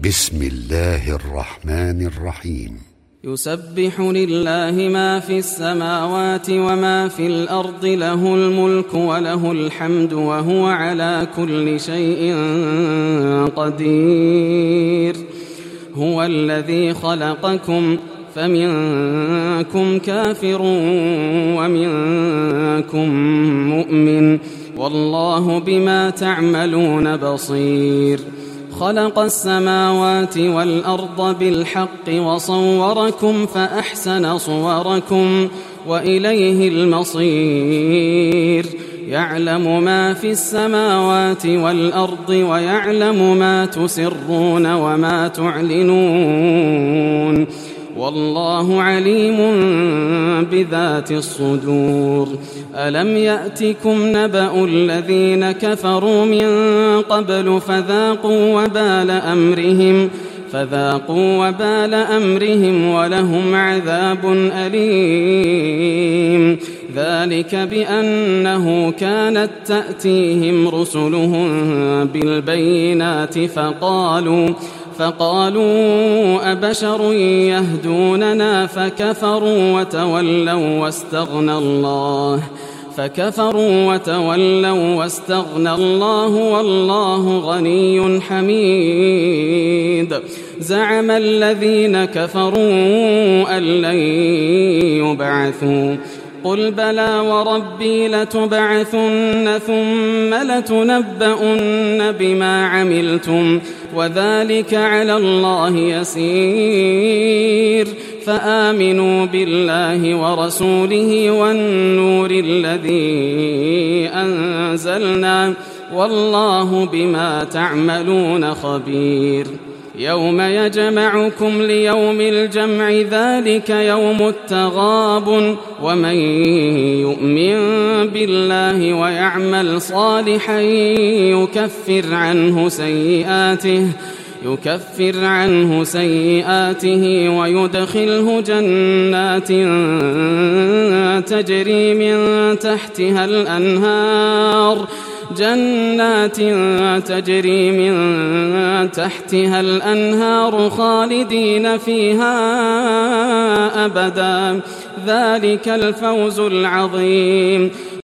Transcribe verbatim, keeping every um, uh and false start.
بسم الله الرحمن الرحيم. يسبح لله ما في السماوات وما في الأرض، له الملك وله الحمد وهو على كل شيء قدير. هو الذي خلقكم فمنكم كافر ومنكم مؤمن، والله بما تعملون بصير. خلق السماوات والأرض بالحق وصوركم فأحسن صوركم وإليه المصير. يعلم ما في السماوات والأرض ويعلم ما تسرون وما تعلنون، والله عليم بذات الصدور. ألم يأتكم نبأ الذين كفروا من قبل فذاقوا وبال أمرهم فذاقوا وبال أمرهم ولهم عذاب أليم. ذلك بأنه كانت تأتيهم رسلهم بالبينات فقالوا فقالوا أبشر يهدوننا فكفروا وتولوا واستغنى الله فكفروا وتولوا واستغنى الله والله غني حميد. زعم الذين كفروا أن لن يبعثوا، قل بلى وربي لتبعثن ثم لتنبؤن بما عملتم وذلك على الله يسير. فآمنوا بالله ورسوله والنور الذي أنزلنا، والله بما تعملون خبير. يوم يجمعكم ليوم الجمع ذلك يوم التغابن، ومن يؤمن بالله ويعمل صالحا يكفر عنه سيئاته يكفر عنه سيئاته ويدخله جنات تجري من تحتها الأنهار جنات تجري من تحتها الأنهار خالدين فيها أبدا. ذلك الفوز العظيم.